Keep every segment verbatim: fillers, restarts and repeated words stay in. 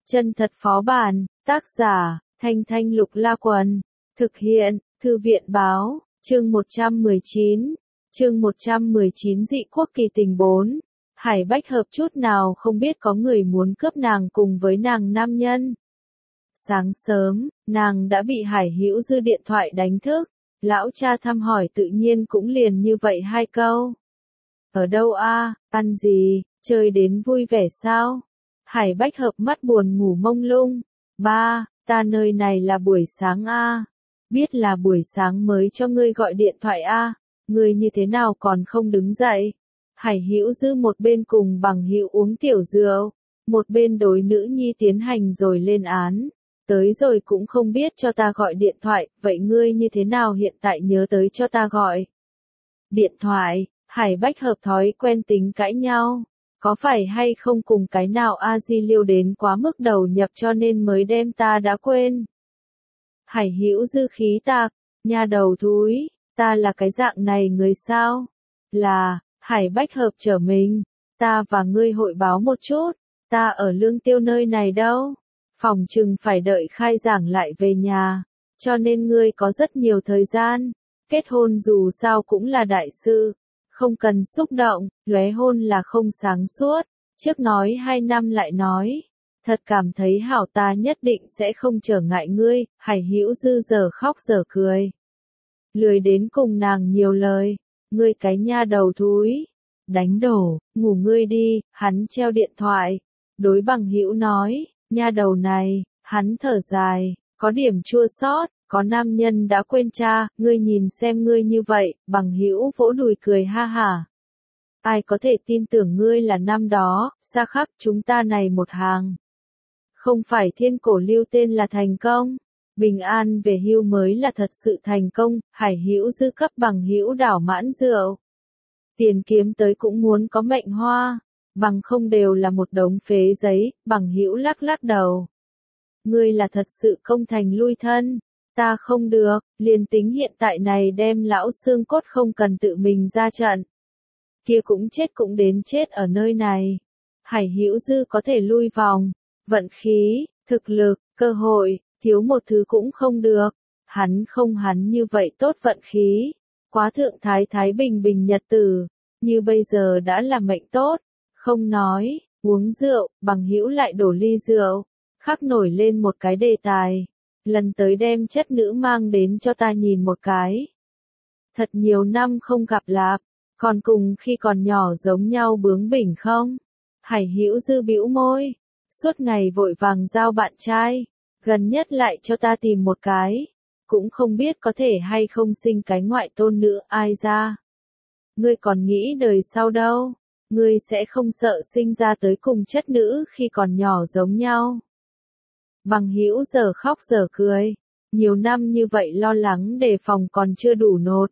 Chân thật phó bản, tác giả, Thanh Thanh Lục La Quần, thực hiện, Thư viện báo, chương một trăm mười chín, chương một trăm mười chín dị quốc kỳ tình bốn. Hải Bách Hợp chút nào không biết có người muốn cướp nàng cùng với nàng nam nhân. Sáng sớm, nàng đã bị Hải Hữu Dư điện thoại đánh thức, lão cha thăm hỏi tự nhiên cũng liền như vậy hai câu. Ở đâu a, ăn gì, chơi đến vui vẻ sao? Hải Bách Hợp mắt buồn ngủ mông lung. Ba, ta nơi này là buổi sáng a. Biết là buổi sáng mới cho ngươi gọi điện thoại a, ngươi như thế nào còn không đứng dậy? Hải Hữu Dư một bên cùng bằng hữu uống tiểu rượu, một bên đối nữ nhi tiến hành rồi lên án. Tới rồi cũng không biết cho ta gọi điện thoại, vậy ngươi như thế nào hiện tại nhớ tới cho ta gọi điện thoại? Hải Bách Hợp thói quen tính cãi nhau. Có phải hay không cùng cái nào a di liêu đến quá mức đầu nhập cho nên mới đem ta đã quên? Hải Hữu Dư khí tạc, nha đầu thúi, ta là cái dạng này người sao? Là, Hải Bách Hợp trở mình, ta và ngươi hội báo một chút, ta ở Lương Tiêu nơi này đâu, phòng chừng phải đợi khai giảng lại về nhà, cho nên ngươi có rất nhiều thời gian, kết hôn dù sao cũng là đại sự. Không cần xúc động, lóe hôn là không sáng suốt, trước nói hai năm lại nói, thật cảm thấy hảo ta nhất định sẽ không trở ngại ngươi. Hải Hữu Dư giờ khóc giờ cười. Lười đến cùng nàng nhiều lời, ngươi cái nha đầu thúi, đánh đổ, ngủ ngươi đi. Hắn treo điện thoại, đối bằng hữu nói, nha đầu này, hắn thở dài, có điểm chua xót. Có nam nhân đã quên cha, ngươi nhìn xem ngươi như vậy. Bằng hữu vỗ đùi cười ha hả. Ai có thể tin tưởng ngươi là năm đó, xa khắc chúng ta này một hàng. Không phải thiên cổ lưu tên là thành công, bình an về hưu mới là thật sự thành công. Hải Hữu Dư cấp bằng hữu đảo mãn rượu. Tiền kiếm tới cũng muốn có mệnh hoa, bằng không đều là một đống phế giấy. Bằng hữu lắc lắc đầu. Ngươi là thật sự công thành lui thân. Ta không được, liền tính hiện tại này đem lão xương cốt không cần tự mình ra trận. Kia cũng chết cũng đến chết ở nơi này. Hải Hữu Dư có thể lui vòng, vận khí, thực lực, cơ hội, thiếu một thứ cũng không được. Hắn không hắn như vậy tốt vận khí. Quá thượng thái thái bình bình nhật tử, như bây giờ đã là mệnh tốt. Không nói, uống rượu, bằng hữu lại đổ ly rượu, khắc nổi lên một cái đề tài. Lần tới đem chất nữ mang đến cho ta nhìn một cái. Thật nhiều năm không gặp lạp, còn cùng khi còn nhỏ giống nhau bướng bỉnh không? Hải Hữu Dư bĩu môi, suốt ngày vội vàng giao bạn trai, gần nhất lại cho ta tìm một cái, cũng không biết có thể hay không sinh cái ngoại tôn nữa. Ai ra? Ngươi còn nghĩ đời sau đâu, ngươi sẽ không sợ sinh ra tới cùng chất nữ khi còn nhỏ giống nhau. Bằng hữu giờ khóc giờ cười, nhiều năm như vậy lo lắng đề phòng còn chưa đủ nột.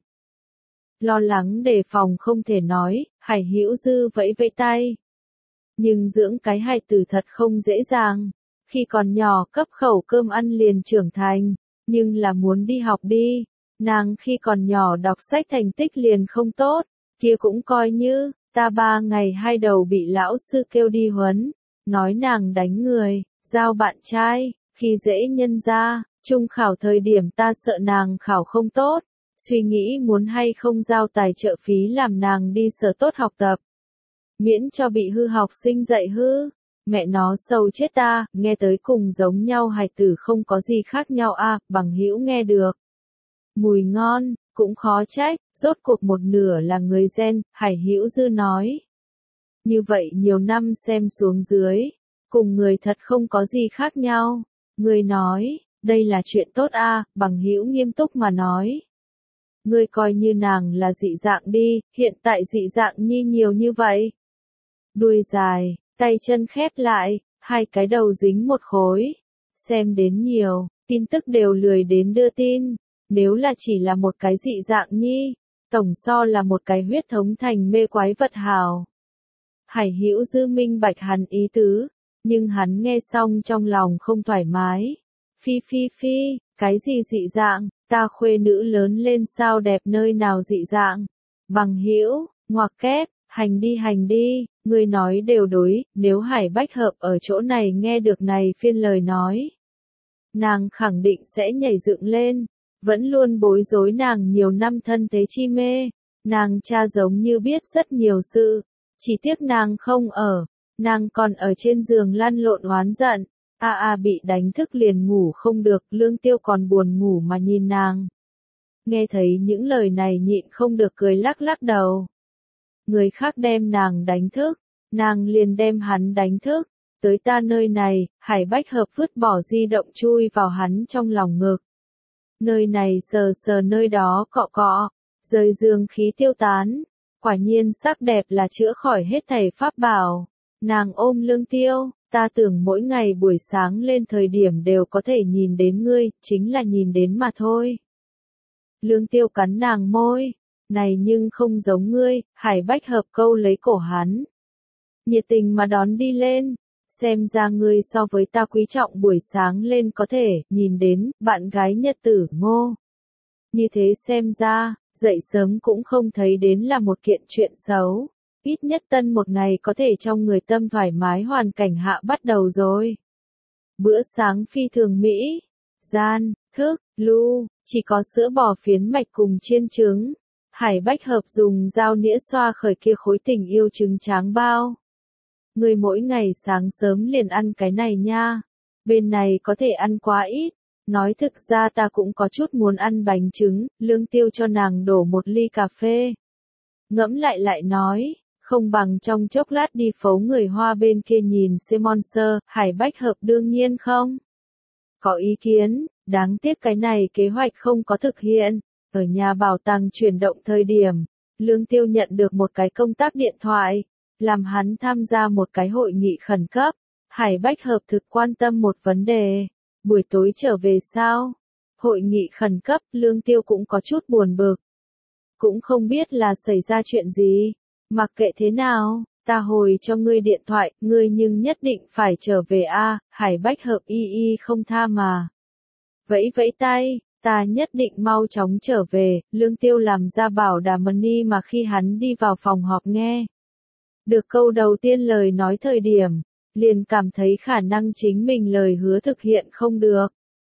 Lo lắng đề phòng không thể nói. Hải Hữu Dư vẫy vẫy tay. Nhưng dưỡng cái hài tử thật không dễ dàng, khi còn nhỏ cấp khẩu cơm ăn liền trưởng thành, nhưng là muốn đi học đi. Nàng khi còn nhỏ đọc sách thành tích liền không tốt, kia cũng coi như, ta ba ngày hai đầu bị lão sư kêu đi huấn, nói nàng đánh người. Giao bạn trai, khi dễ nhân ra, trung khảo thời điểm ta sợ nàng khảo không tốt, suy nghĩ muốn hay không giao tài trợ phí làm nàng đi sở tốt học tập. Miễn cho bị hư học sinh dạy hư, mẹ nó sầu chết ta, nghe tới cùng giống nhau hài tử không có gì khác nhau a. À, bằng hữu nghe được. Mùi ngon, cũng khó trách, rốt cuộc một nửa là người gen. Hải Hữu Dư nói. Như vậy nhiều năm xem xuống dưới. Cùng người thật không có gì khác nhau. Ngươi nói, đây là chuyện tốt a. À, bằng hữu nghiêm túc mà nói. Ngươi coi như nàng là dị dạng đi, hiện tại dị dạng nhi nhiều như vậy. Đuôi dài, tay chân khép lại, hai cái đầu dính một khối. Xem đến nhiều, tin tức đều lười đến đưa tin. Nếu là chỉ là một cái dị dạng nhi, tổng so là một cái huyết thống thành mê quái vật hào. Hải Hữu Dư minh bạch hắn ý tứ. Nhưng hắn nghe xong trong lòng không thoải mái. Phi phi phi, cái gì dị dạng, ta khuê nữ lớn lên sao đẹp nơi nào dị dạng. Bằng hữu, ngoặc kép, hành đi hành đi, Ngươi nói đều đối, nếu Hải Bách Hợp ở chỗ này nghe được này phiên lời nói. Nàng khẳng định sẽ nhảy dựng lên, vẫn luôn bối rối nàng nhiều năm thân thế chi mê. Nàng cha giống như biết rất nhiều sự, chỉ tiếc nàng không ở, nàng còn ở trên giường lăn lộn oán giận. A a bị đánh thức liền ngủ không được, Lương Tiêu còn buồn ngủ mà nhìn nàng. Nghe thấy những lời này nhịn không được cười lắc lắc đầu. Người khác đem nàng đánh thức, nàng liền đem hắn đánh thức. Tới ta nơi này, Hải Bách Hợp vứt bỏ di động chui vào hắn trong lòng ngực. Nơi này sờ sờ nơi đó cọ cọ, rời giường khí tiêu tán. Quả nhiên sắc đẹp là chữa khỏi hết thảy pháp bảo. Nàng ôm Lương Tiêu, ta tưởng mỗi ngày buổi sáng lên thời điểm đều có thể nhìn đến ngươi, chính là nhìn đến mà thôi. Lương Tiêu cắn nàng môi, này nhưng không giống ngươi. Hải Bách Hợp câu lấy cổ hắn, nhiệt tình mà đón đi lên. Xem ra ngươi so với ta quý trọng buổi sáng lên có thể nhìn đến bạn gái nhật tử Ngô. Như thế xem ra, dậy sớm cũng không thấy đến là một kiện chuyện xấu. Ít nhất tân một ngày có thể trong người tâm thoải mái hoàn cảnh hạ bắt đầu rồi. Bữa sáng phi thường Mỹ, gian, thức, lưu, chỉ có sữa bò phiến mạch cùng chiên trứng. Hải Bách Hợp dùng dao nĩa xoa khởi kia khối tình yêu trứng tráng bao. Người mỗi ngày sáng sớm liền ăn cái này nha. Bên này có thể ăn quá ít. Nói thực ra ta cũng có chút muốn ăn bánh trứng. Lương Tiêu cho nàng đổ một ly cà phê. Ngẫm lại lại nói, không bằng trong chốc lát đi phố người Hoa bên kia nhìn Sponsor. Hải Bách Hợp đương nhiên không có ý kiến. Đáng tiếc cái này kế hoạch không có thực hiện. Ở nhà bảo tàng chuyển động thời điểm, Lương Tiêu nhận được một cái công tác điện thoại. Làm hắn tham gia một cái hội nghị khẩn cấp. Hải Bách Hợp thực quan tâm một vấn đề. Buổi tối trở về sao? Hội nghị khẩn cấp, Lương Tiêu cũng có chút buồn bực. Cũng không biết là xảy ra chuyện gì. Mặc kệ thế nào, ta hồi cho ngươi điện thoại, ngươi nhưng nhất định phải trở về a. Hải Bách Hợp y y không tha mà. Vẫy vẫy tay, ta nhất định mau chóng trở về. Lương Tiêu làm ra bảo đảm money mà khi hắn đi vào phòng họp nghe. Được câu đầu tiên lời nói thời điểm, liền cảm thấy khả năng chính mình lời hứa thực hiện không được.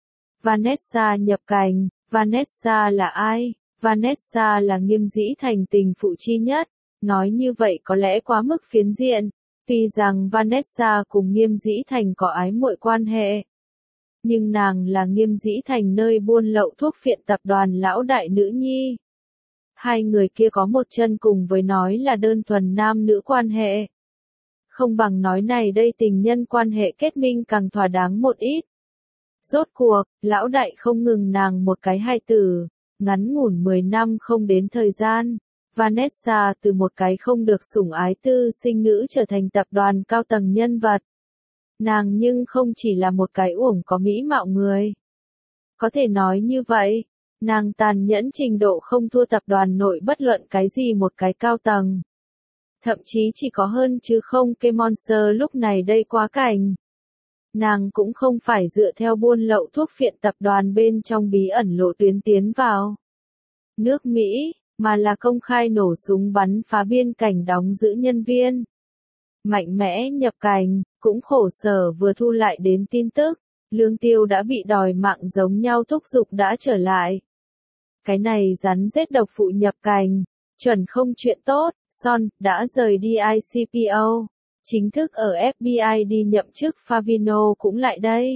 Vanessa nhập cảnh. Vanessa là ai? Vanessa là Nghiêm Dĩ Thành tình phụ chi nhất. Nói như vậy có lẽ quá mức phiến diện. Tuy rằng Vanessa cùng Nghiêm Dĩ Thành có ái muội quan hệ, nhưng nàng là Nghiêm Dĩ Thành nơi buôn lậu thuốc phiện tập đoàn lão đại nữ nhi. Hai người kia có một chân cùng với nói là đơn thuần nam nữ quan hệ. Không bằng nói này đây tình nhân quan hệ kết minh càng thỏa đáng một ít. Rốt cuộc, lão đại không ngừng nàng một cái hai tử, ngắn ngủn mười năm không đến thời gian. Vanessa từ một cái không được sủng ái tư sinh nữ trở thành tập đoàn cao tầng nhân vật. Nàng nhưng không chỉ là một cái uổng có mỹ mạo người. Có thể nói như vậy, nàng tàn nhẫn trình độ không thua tập đoàn nội bất luận cái gì một cái cao tầng. Thậm chí chỉ có hơn chứ không kê Monster lúc này đây quá cảnh. Nàng cũng không phải dựa theo buôn lậu thuốc phiện tập đoàn bên trong bí ẩn lộ tuyến tiến vào nước Mỹ, mà là công khai nổ súng bắn phá biên cảnh đóng giữ nhân viên. Mạnh mẽ nhập cảnh, cũng khổ sở vừa thu lại đến tin tức, Lương Tiêu đã bị đòi mạng giống nhau thúc giục đã trở lại. Cái này rắn rết độc phụ nhập cảnh, chuẩn không chuyện tốt. Son đã rời đi I C P O, chính thức ở F B I đi nhậm chức. Favino cũng lại đây.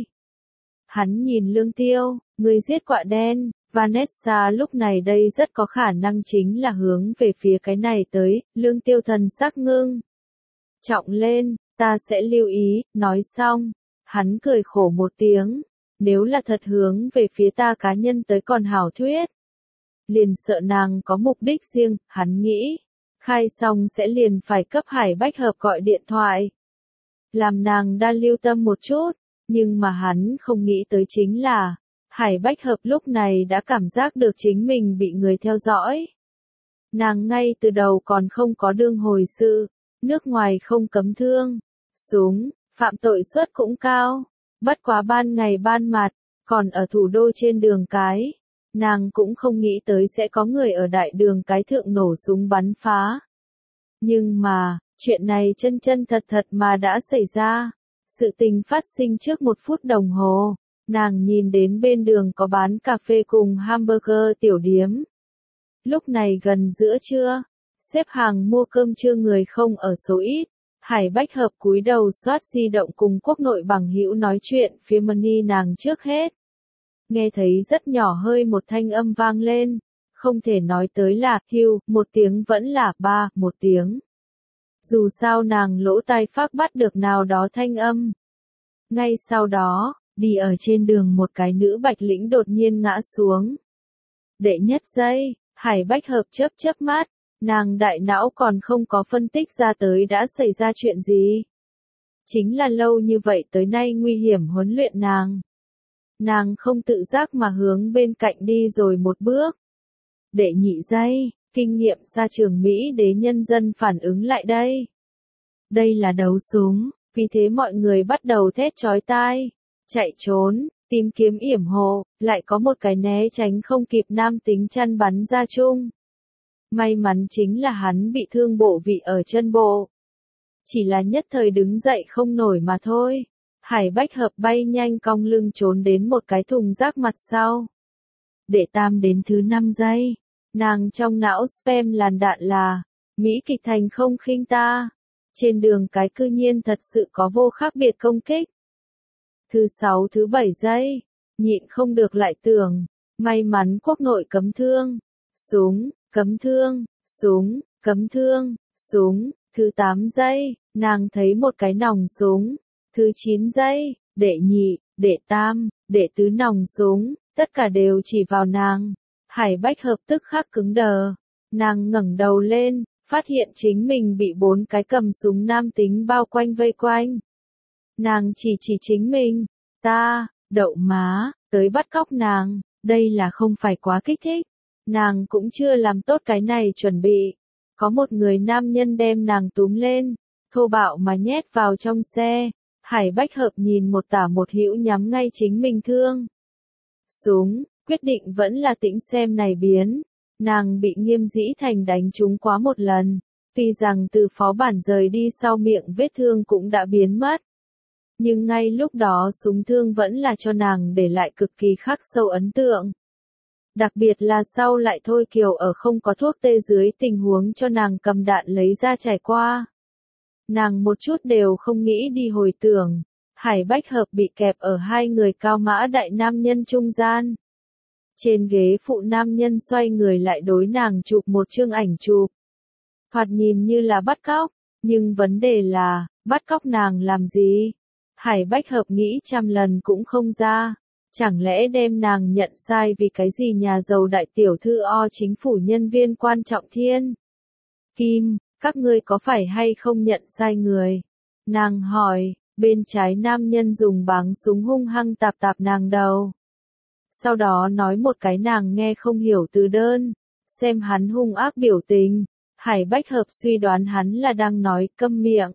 Hắn nhìn Lương Tiêu, người giết quạ đen. Vanessa lúc này đây rất có khả năng chính là hướng về phía cái này tới. Lương Tiêu thần sắc ngưng trọng lên, ta sẽ lưu ý. Nói xong, hắn cười khổ một tiếng. Nếu là thật hướng về phía ta cá nhân tới còn hảo thuyết, liền sợ nàng có mục đích riêng. Hắn nghĩ, khai xong sẽ liền phải cấp Hải Bách Hợp gọi điện thoại, làm nàng đa lưu tâm một chút. Nhưng mà hắn không nghĩ tới chính là, Hải Bách Hợp lúc này đã cảm giác được chính mình bị người theo dõi. Nàng ngay từ đầu còn không có đương hồi sự, nước ngoài không cấm thương, súng, phạm tội suất cũng cao. Bất quá ban ngày ban mặt, còn ở thủ đô trên đường cái, nàng cũng không nghĩ tới sẽ có người ở đại đường cái thượng nổ súng bắn phá. Nhưng mà, Chuyện này chân chân thật thật mà đã xảy ra. Sự tình phát sinh trước một phút đồng hồ. Nàng nhìn đến bên đường có bán cà phê cùng hamburger tiểu điếm. Lúc này gần giữa trưa, xếp hàng mua cơm trưa người không ở số ít. Hải Bách Hợp cúi đầu soát di động cùng quốc nội bằng hữu nói chuyện phía Money nàng trước hết. Nghe thấy rất nhỏ hơi một thanh âm vang lên. Không thể nói tới là hưu, một tiếng vẫn là ba, một tiếng. Dù sao nàng lỗ tai phát bắt được nào đó thanh âm. Ngay sau đó, đi ở trên đường một cái nữ bạch lĩnh đột nhiên ngã xuống. Đệ nhất giây, Hải Bách Hợp chớp chớp mắt, nàng đại não còn không có phân tích ra tới đã xảy ra chuyện gì. Chính là lâu như vậy tới nay nguy hiểm huấn luyện nàng. Nàng không tự giác mà hướng bên cạnh đi rồi một bước. Đệ nhị giây, kinh nghiệm xa trường Mỹ đế nhân dân phản ứng lại đây. Đây là đấu súng, vì thế mọi người bắt đầu thét chói tai, chạy trốn, tìm kiếm yểm hộ, lại có một cái né tránh không kịp nam tính chăn bắn ra chung. May mắn chính là hắn bị thương bộ vị ở chân bộ. Chỉ là nhất thời đứng dậy không nổi mà thôi. Hải Bách Hợp bay nhanh cong lưng trốn đến một cái thùng rác mặt sau. Để tam đến thứ năm giây, nàng trong não spam làn đạn là, Mỹ kịch thành không khinh ta. Trên đường cái cư nhiên thật sự có vô khác biệt công kích. Thứ sáu thứ bảy giây, nhịn không được lại tưởng, may mắn quốc nội cấm thương, súng, cấm thương, súng, cấm thương, súng. Thứ tám giây, nàng thấy một cái nòng súng. Thứ chín giây, đệ nhị, đệ tam, đệ tứ nòng súng, tất cả đều chỉ vào nàng. Hải Bách Hợp tức khắc cứng đờ. Nàng ngẩng đầu lên, phát hiện chính mình bị bốn cái cầm súng nam tính bao quanh vây quanh. Nàng chỉ chỉ chính mình, ta, đậu má, tới bắt cóc nàng, đây là không phải quá kích thích. Nàng cũng chưa làm tốt cái này chuẩn bị. Có một người nam nhân đem nàng túm lên, thô bạo mà nhét vào trong xe. Hải Bách Hợp nhìn một tả một hữu nhắm ngay chính mình thương. Súng, quyết định vẫn là tĩnh xem này biến. Nàng bị Nghiêm Dĩ Thành đánh trúng quá một lần. Tuy rằng từ phó bản rời đi sau miệng vết thương cũng đã biến mất. Nhưng ngay lúc đó súng thương vẫn là cho nàng để lại cực kỳ khắc sâu ấn tượng. Đặc biệt là sau lại Thôi Kiều ở không có thuốc tê dưới tình huống cho nàng cầm đạn lấy ra trải qua. Nàng một chút đều không nghĩ đi hồi tưởng. Hải Bách Hợp bị kẹp ở hai người cao mã đại nam nhân trung gian. Trên ghế phụ nam nhân xoay người lại đối nàng chụp một chương ảnh chụp. Thoạt nhìn như là bắt cóc, nhưng vấn đề là, bắt cóc nàng làm gì? Hải Bách Hợp nghĩ trăm lần cũng không ra. Chẳng lẽ đem nàng nhận sai vì cái gì nhà giàu đại tiểu thư o chính phủ nhân viên quan trọng thiên? Kim, các ngươi có phải hay không nhận sai người? Nàng hỏi, bên trái nam nhân dùng báng súng hung hăng tạp tạp nàng đầu. Sau đó nói một cái nàng nghe không hiểu từ đơn, xem hắn hung ác biểu tình. Hải Bách Hợp suy đoán hắn là đang nói câm miệng.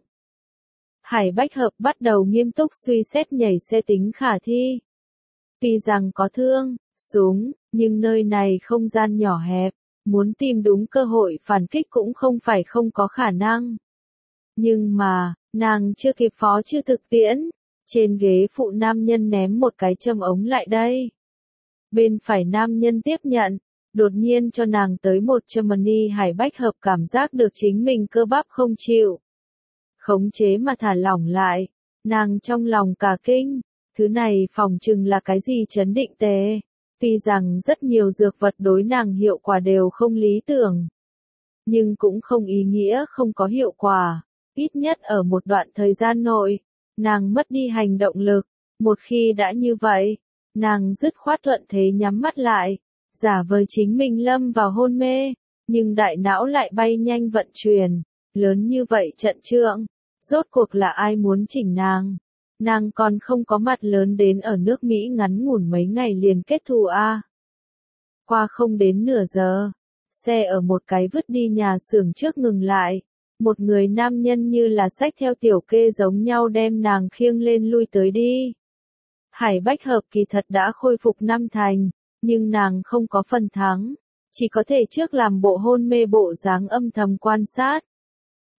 Hải Bách Hợp bắt đầu nghiêm túc suy xét nhảy xe tính khả thi. Tuy rằng có thương, súng, nhưng nơi này không gian nhỏ hẹp, muốn tìm đúng cơ hội phản kích cũng không phải không có khả năng. Nhưng mà, nàng chưa kịp phó chưa thực tiễn, trên ghế phụ nam nhân ném một cái châm ống lại đây. Bên phải nam nhân tiếp nhận, đột nhiên cho nàng tới một châm money. Hải Bách Hợp cảm giác được chính mình cơ bắp không chịu. Khống chế mà thả lỏng lại, nàng trong lòng cả kinh. Thứ này phòng chừng là cái gì chấn định tề. Tuy rằng rất nhiều dược vật đối nàng hiệu quả đều không lý tưởng. Nhưng cũng không ý nghĩa không có hiệu quả. Ít nhất ở một đoạn thời gian nội, nàng mất đi hành động lực. Một khi đã như vậy, nàng dứt khoát thuận thế nhắm mắt lại. Giả vờ chính mình lâm vào hôn mê. Nhưng đại não lại bay nhanh vận chuyển. Lớn như vậy trận trượng. Rốt cuộc là ai muốn chỉnh nàng? Nàng còn không có mặt lớn đến ở nước Mỹ ngắn ngủn mấy ngày liền kết thù a. À. Qua không đến nửa giờ, xe ở một cái vứt đi nhà xưởng trước ngừng lại. Một người nam nhân như là xách theo tiểu kê giống nhau đem nàng khiêng lên lui tới đi. Hải Bách Hợp kỳ thật đã khôi phục năm thành, nhưng nàng không có phần thắng, chỉ có thể trước làm bộ hôn mê bộ dáng âm thầm quan sát.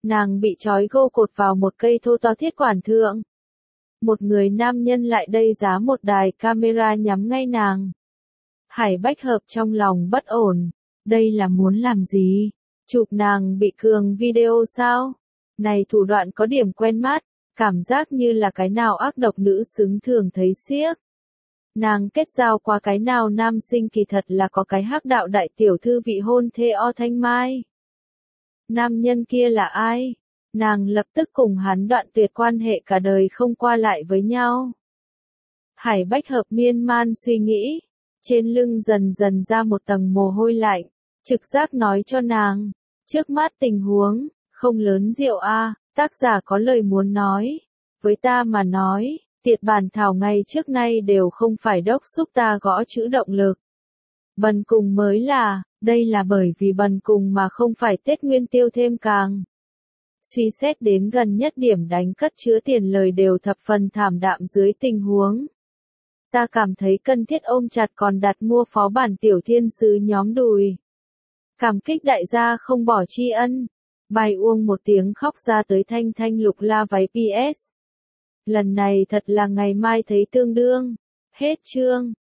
Nàng bị trói gô cột vào một cây thô to thiết quản thượng. Một người nam nhân lại đây giá một đài camera nhắm ngay nàng. Hải Bách Hợp trong lòng bất ổn. Đây là muốn làm gì? Chụp nàng bị cường video sao? Này thủ đoạn có điểm quen mắt, cảm giác như là cái nào ác độc nữ xứng thường thấy xiếc. Nàng kết giao qua cái nào nam sinh kỳ thật là có cái hắc đạo đại tiểu thư vị hôn thê O Thanh Mai. Nam nhân kia là ai? Nàng lập tức cùng hắn đoạn tuyệt quan hệ cả đời không qua lại với nhau. Hải Bách Hợp miên man suy nghĩ, trên lưng dần dần ra một tầng mồ hôi lạnh, trực giác nói cho nàng, trước mắt tình huống, không lớn rượu a, tác giả có lời muốn nói, với ta mà nói, tiệt bản thảo ngày trước nay đều không phải đốc xúc ta gõ chữ động lực. Bần cùng mới là, đây là bởi vì bần cùng mà không phải Tết Nguyên Tiêu thêm càng. Suy xét đến gần nhất điểm đánh cất chứa tiền lời đều thập phần thảm đạm dưới tình huống. Ta cảm thấy cần thiết ôm chặt còn đặt mua phó bản tiểu thiên sứ nhóm đùi. Cảm kích đại gia không bỏ tri ân. Bài uông một tiếng khóc ra tới thanh thanh lục la váy pê ét. Lần này thật là ngày mai thấy tương đương. Hết chương.